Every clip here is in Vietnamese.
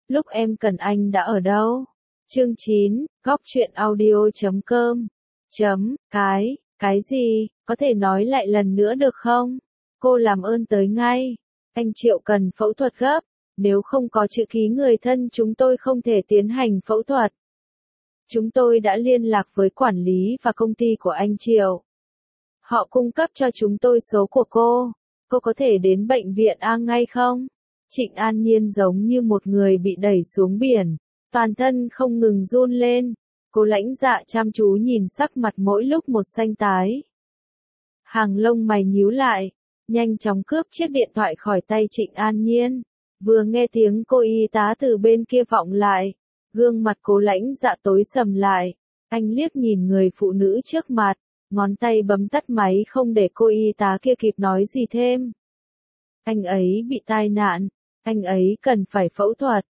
lúc em cần anh đã ở đâu? Chương 9, góc truyện audio.com. Cái gì, có thể nói lại lần nữa được không? Cô làm ơn tới ngay. Anh Triệu cần phẫu thuật gấp, nếu không có chữ ký người thân chúng tôi không thể tiến hành phẫu thuật. Chúng tôi đã liên lạc với quản lý và công ty của anh Triệu. Họ cung cấp cho chúng tôi số của cô. Cô có thể đến bệnh viện A ngay không? Trịnh An Nhiên giống như một người bị đẩy xuống biển, toàn thân không ngừng run lên. Cô Lãnh Dạ chăm chú nhìn sắc mặt mỗi lúc một xanh tái. Hàng lông mày nhíu lại, nhanh chóng cướp chiếc điện thoại khỏi tay Trịnh An Nhiên. Vừa nghe tiếng cô y tá từ bên kia vọng lại, gương mặt Cố Lãnh Dạ tối sầm lại. Anh liếc nhìn người phụ nữ trước mặt, ngón tay bấm tắt máy không để cô y tá kia kịp nói gì thêm. Anh ấy bị tai nạn, anh ấy cần phải phẫu thuật.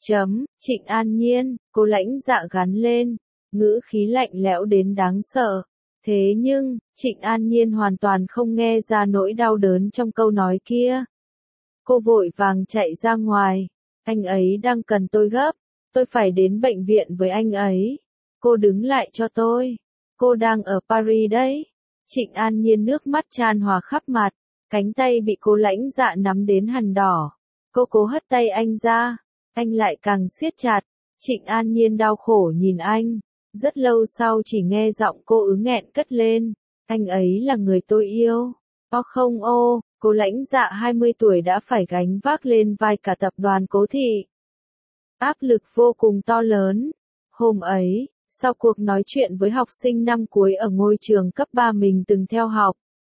Trịnh An Nhiên, Cố Lãnh Dạ gắn lên, ngữ khí lạnh lẽo đến đáng sợ. Thế nhưng, Trịnh An Nhiên hoàn toàn không nghe ra nỗi đau đớn trong câu nói kia. Cô vội vàng chạy ra ngoài. Anh ấy đang cần tôi gấp. Tôi phải đến bệnh viện với anh ấy. Cô đứng lại cho tôi. Cô đang ở Paris đấy. Trịnh An Nhiên nước mắt tràn hòa khắp mặt. Cánh tay bị Cố Lãnh Dạ nắm đến hằn đỏ. Cô cố hất tay anh ra. Anh lại càng siết chặt. Trịnh An Nhiên đau khổ nhìn anh. Rất lâu sau chỉ nghe giọng cô ứ nghẹn cất lên. Anh ấy là người tôi yêu. Không Cố Lãnh Dạ 20 tuổi đã phải gánh vác lên vai cả tập đoàn Cố Thị. Áp lực vô cùng to lớn. Hôm ấy, sau cuộc nói chuyện với học sinh năm cuối ở ngôi trường cấp 3 mình từng theo học,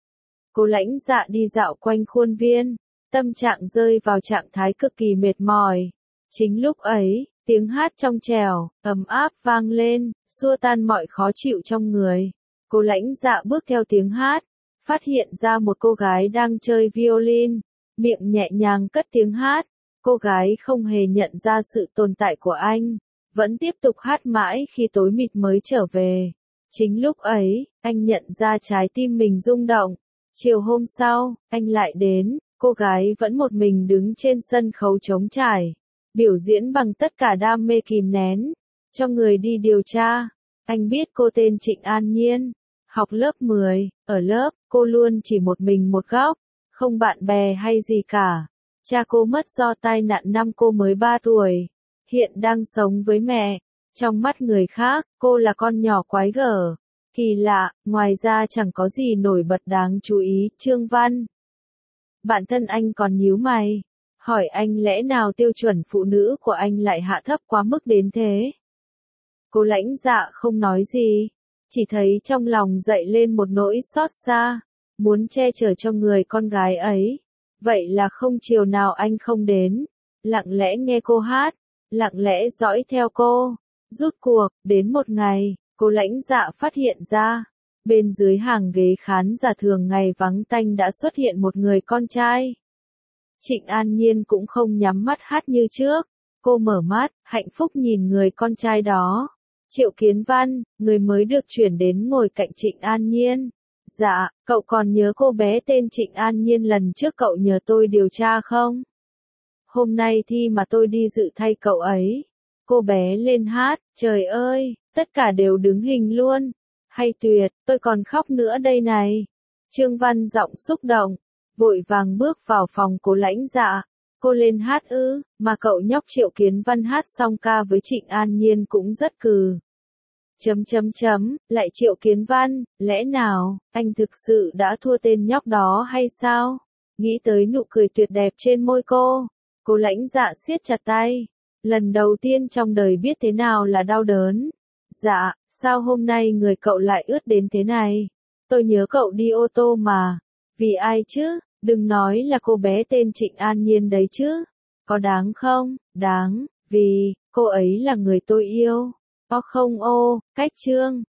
Cố Lãnh Dạ đi dạo quanh khuôn viên, tâm trạng rơi vào trạng thái cực kỳ mệt mỏi. Chính lúc ấy, tiếng hát trong trẻo, ấm áp vang lên, xua tan mọi khó chịu trong người. Cố Lãnh Dạ bước theo tiếng hát, phát hiện ra một cô gái đang chơi violin, miệng nhẹ nhàng cất tiếng hát. Cô gái không hề nhận ra sự tồn tại của anh, vẫn tiếp tục hát mãi khi tối mịt mới trở về. Chính lúc ấy, anh nhận ra trái tim mình rung động. Chiều hôm sau, anh lại đến, cô gái vẫn một mình đứng trên sân khấu trống trải, biểu diễn bằng tất cả đam mê kìm nén. Cho người đi điều tra, anh biết cô tên Trịnh An Nhiên, học lớp 10, ở lớp, cô luôn chỉ một mình một góc, không bạn bè hay gì cả. Cha cô mất do tai nạn năm cô mới 3 tuổi, hiện đang sống với mẹ. Trong mắt người khác, cô là con nhỏ quái gở. Kỳ lạ, ngoài ra chẳng có gì nổi bật đáng chú ý. Trương Văn. Bản thân anh còn nhíu mày, hỏi anh lẽ nào tiêu chuẩn phụ nữ của anh lại hạ thấp quá mức đến thế. Cố Lãnh Dạ không nói gì, chỉ thấy trong lòng dậy lên một nỗi xót xa, muốn che chở cho người con gái ấy. Vậy là không chiều nào anh không đến, lặng lẽ nghe cô hát, lặng lẽ dõi theo cô. Rút cuộc, đến một ngày, Cố Lãnh Dạ phát hiện ra, bên dưới hàng ghế khán giả thường ngày vắng tanh đã xuất hiện một người con trai. Trịnh An Nhiên cũng không nhắm mắt hát như trước, cô mở mắt, hạnh phúc nhìn người con trai đó. Triệu Kiến Văn, người mới được chuyển đến ngồi cạnh Trịnh An Nhiên. Dạ, cậu còn nhớ cô bé tên Trịnh An Nhiên lần trước cậu nhờ tôi điều tra không? Hôm nay thi mà tôi đi dự thay cậu ấy. Cô bé lên hát, trời ơi, tất cả đều đứng hình luôn. Hay tuyệt, tôi còn khóc nữa đây này. Trương Văn giọng xúc động, vội vàng bước vào phòng Cố Lãnh Dạ. Cô lên hát ư, mà cậu nhóc Triệu Kiến Văn hát xong ca với Trịnh An Nhiên cũng rất cừ. Lại Triệu Kiến Văn, lẽ nào, anh thực sự đã thua tên nhóc đó hay sao? Nghĩ tới nụ cười tuyệt đẹp trên môi cô, Cố Lãnh Dạ siết chặt tay. Lần đầu tiên trong đời biết thế nào là đau đớn. Dạ, sao hôm nay người cậu lại ướt đến thế này? Tôi nhớ cậu đi ô tô mà. Vì ai chứ? Đừng nói là cô bé tên Trịnh An Nhiên đấy chứ. Có đáng không? Đáng, vì cô ấy là người tôi yêu. Cách Trương.